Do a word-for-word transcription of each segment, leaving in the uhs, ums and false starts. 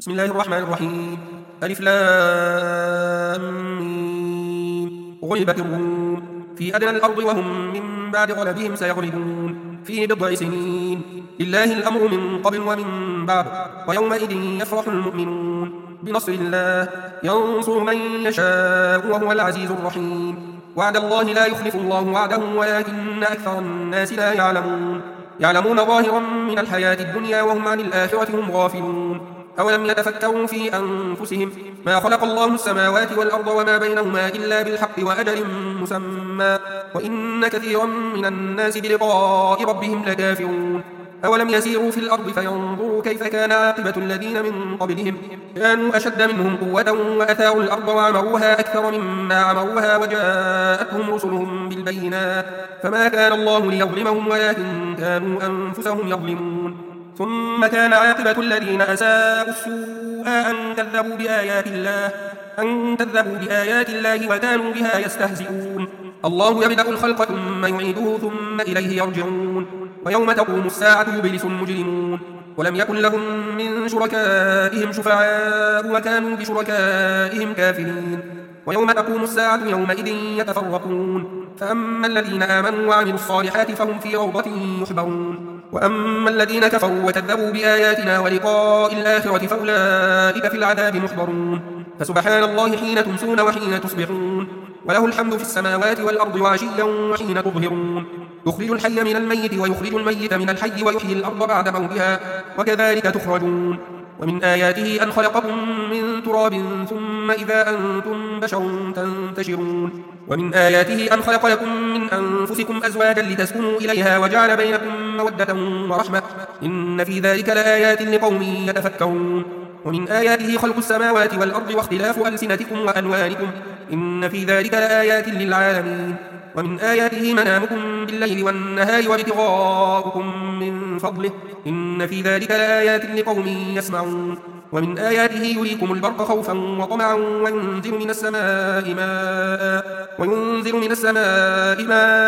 بسم الله الرحمن الرحيم. ألف لام ميم. غلبت الروم في أدنى الأرض وهم من بعد غلبهم سيغلبون في بضع سنين. لله الأمر من قبل ومن بعد، ويومئذ يفرح المؤمنون بنصر الله ينصر من يشاء وهو العزيز الرحيم. وعد الله لا يخلف الله وعده ولكن أكثر الناس لا يعلمون يعلمون ظاهرا من الحياة الدنيا وهم عن الآخرة هم غافلون. أولم يتفكروا في أنفسهم ما خلق الله السماوات والأرض وما بينهما إلا بالحق وأجل مسمى وإن كثيرا من الناس بلقاء ربهم لكافرون. أولم يسيروا في الأرض فينظروا كيف كان عاقبة الذين من قبلهم كانوا أشد منهم قوة وأثاروا الأرض وعمروها أكثر مما عمروها وجاءتهم رسلهم بالبينات فما كان الله ليظلمهم ولكن كانوا أنفسهم يظلمون. ثم كان عاقبة الذين أساءوا السوء أن كذبوا بآيات الله أن كذبوا بآيات الله وكانوا بها يستهزئون. الله يبدأ الخلق ثم يعيده ثم إليه يرجعون. ويوم تقوم الساعة يبلس المجرمون ولم يكن لهم من شركائهم شفعاء وكانوا بشركائهم كافرين. ويوم تقوم الساعة يومئذ يتفرقون فأما الذين آمنوا وعملوا الصالحات فهم في روضة يحبرون وأما الذين كفروا وكذبوا بآياتنا ولقاء الآخرة فأولئك في العذاب محضرون. فسبحان الله حين تمسون وحين تصبحون وله الحمد في السماوات والأرض وعشيا وحين تظهرون. يخرج الحي من الميت ويخرج الميت من الحي ويحيي الأرض بعد موتها وكذلك تخرجون. ومن آياته أن خلقكم من تراب ثم إذا أنتم بشر تنتشرون. ومن آياته أن خلق لكم من أنفسكم أزواجا لتسكنوا إليها وجعل بينكم مودة ورحمة إن في ذلك لآيات لقوم يتفكرون. ومن آياته خلق السماوات والأرض واختلاف ألسنتكم وألوانكم إن في ذلك لآيات للعالمين. ومن آياته منامكم بالليل والنهار وابتغاؤكم من فضله إن في ذلك لآيات لقوم يسمعون. ومن آياته يريكم البرق خوفا وطمعا وينزل من السماء ماء وينزل من السماء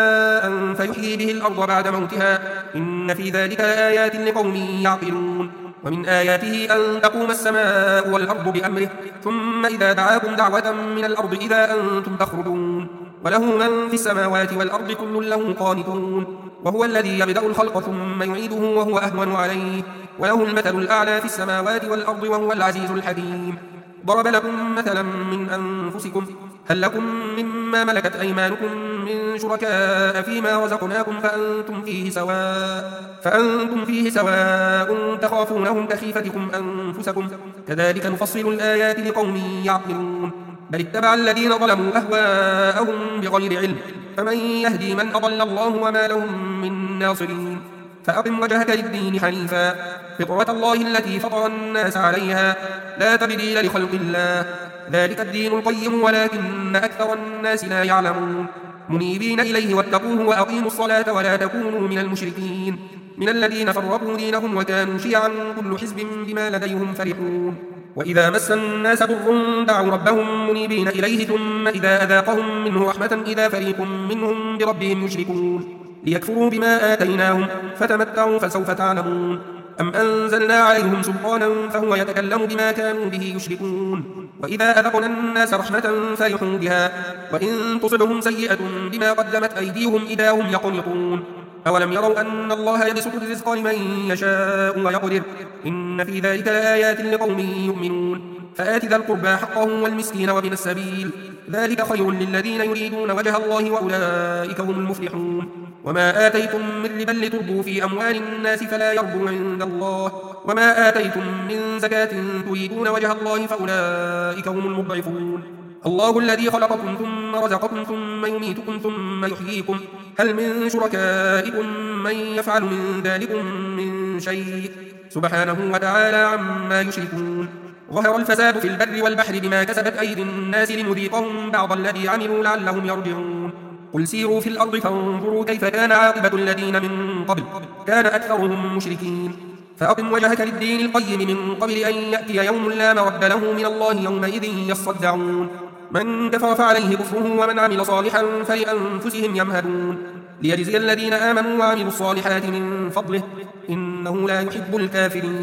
ماء فيحيي به الأرض بعد موتها إن في ذلك لآيات لقوم يعقلون. ومن آياته أن تقوم السماء والأرض بأمره ثم إذا دعاكم دعوة من الأرض إذا أنتم تخرجون. وله من في السماوات والأرض كل له قانتون وهو الذي يبدأ الخلق ثم يعيده وهو أهون عليه وله المثل الأعلى في السماوات والأرض وهو العزيز الحكيم. ضرب لكم مثلا من أنفسكم هل لكم مما ملكت أيمانكم من شركاء فيما رزقناكم فأنتم فيه سواء فأنتم فيه سواء تخافونهم كخيفتكم أنفسكم كذلك نفصل الآيات لقوم يعقلون. بل اتبع الذين ظلموا أهواءهم بغير علم فمن يهدي من أضل الله وما لهم من ناصرين. فأقم وجهك للدين حنيفا فطرة الله التي فطر الناس عليها لا تبديل لخلق الله ذلك الدين القيم ولكن أكثر الناس لا يعلمون. منيبين إليه واتقوه وأقيموا الصلاة ولا تكونوا من المشركين من الذين فرقوا دينهم وكانوا شيعا كل حزب بما لديهم فرحون. وإذا مس الناس ضر دعوا ربهم منيبين إليه ثم إذا أذاقهم منه رحمة إذا فريق منهم بربهم يشركون ليكفروا بما آتيناهم فتمتعوا فسوف تعلمون. أم أنزلنا عليهم سلطانا فهو يتكلم بما كانوا به يشركون. وإذا أذقنا الناس رحمة فرحوا بها وإن تصبهم سيئة بما قدمت أيديهم إذا هم يقنطون. أولم يروا أن الله يبسط الرزق لمن يشاء ويقدر إن في ذلك لآيات لقوم يؤمنون. فآت ذا القربى حقه والمسكين وابن السبيل ذلك خير للذين يريدون وجه الله وأولئك هم المفلحون. وما آتيتم من ربا لتربوا في أموال الناس فلا يربو عند الله وما آتيتم من زكاة تريدون وجه الله فأولئك هم المضعفون. الله الذي خلقكم ثم رزقكم ثم يميتكم ثم يحييكم هل من شركائكم من يفعل من ذلكم من شيء سبحانه وتعالى عما يشركون. ظهر الفساد في البر والبحر بما كسبت أيدي الناس لنذيقهم بعض الذي عملوا لعلهم يرجعون. قل سيروا في الأرض فانظروا كيف كان عاقبة الذين من قبل كان أكثرهم مشركين. فأقم وجهك للدين القيم من قبل أن يأتي يوم لا مرد له من الله يومئذ يصدعون. من كفر فعليه كفره ومن عمل صالحا فلأنفسهم يمهدون ليجزي الذين آمنوا وعملوا الصالحات من فضله إنه لا يحب الكافرين.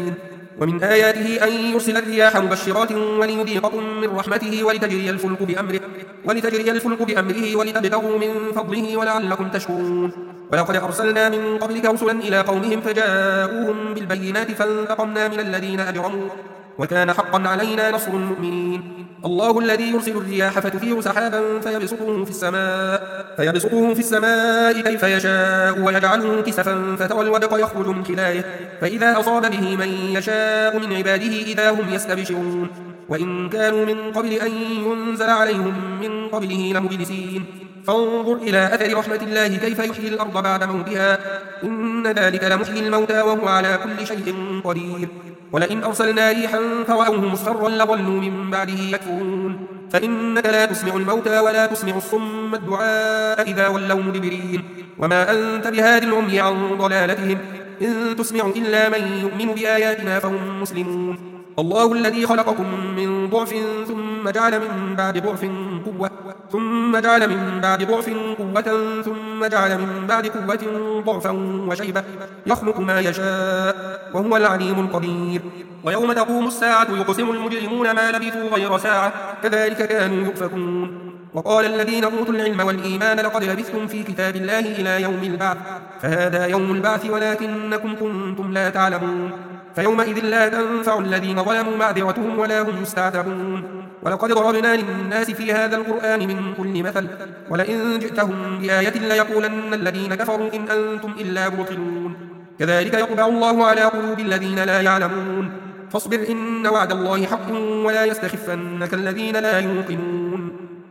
ومن آياته أن يرسل الرياح مبشرات وليذيقكم من رحمته ولتجري الفلك بأمره ولتجري الفلك بأمره ولتبتغوا من فضله ولعلكم تشكرون. ولقد أرسلنا من قبلك رسلا إلى قومهم فجاءوهم بالبينات فانتقمنا من الذين أجرموا وكان حقا علينا نصر المؤمنين. الله الذي يرسل الرياح فتثير سحابا فيبسطه في السماء فيبسطه في السماء كيف يشاء ويجعله كسفا فترى الودق يخرج من خلاله فإذا أصاب به من يشاء من عباده إذا هم يستبشرون. وإن كانوا من قبل أن ينزل عليهم من قبله لمبلسين. فانظر إلى أثر رحمة الله كيف يحيي الأرض بعد موتها إن ذلك لمحيي الموتى وهو على كل شيء قدير. ولئن أرسلنا ريحا فرأوه مصفرا لظلوا من بعده يكفرون. فإنك لا تسمع الموتى ولا تسمع الصم الدعاء إذا ولوا مدبرين. وما أنت بهاد العمي عن ضلالتهم إن تسمع إلا من يؤمن بآياتنا فهم مسلمون. الله الذي خلقكم من ضعف ثم جعل من بعد ضعف قوة ثم جعل من بعد ضعف قوة ثم جعل من بعد قوة ضعفا وشيبة يخلق ما يشاء وهو العليم القدير. ويوم تقوم الساعة يقسم المجرمون ما لبثوا غير ساعة كذلك كانوا يؤفكون. وقال الذين أوتوا العلم والإيمان لقد لبثتم في كتاب الله إلى يوم البعث فهذا يوم البعث ولكنكم كنتم لا تعلمون. فيومئذ لا تنفع الذين ظلموا معذرتهم ولا هم يستعتبون. ولقد ضربنا للناس في هذا القرآن من كل مثل ولئن جئتهم بآية ليقولن الذين كفروا إن أنتم إلا مبطلون. كذلك يطبع الله على قلوب الذين لا يعلمون. فاصبر إن وعد الله حق ولا يستخفنك الذين لا يوقنون.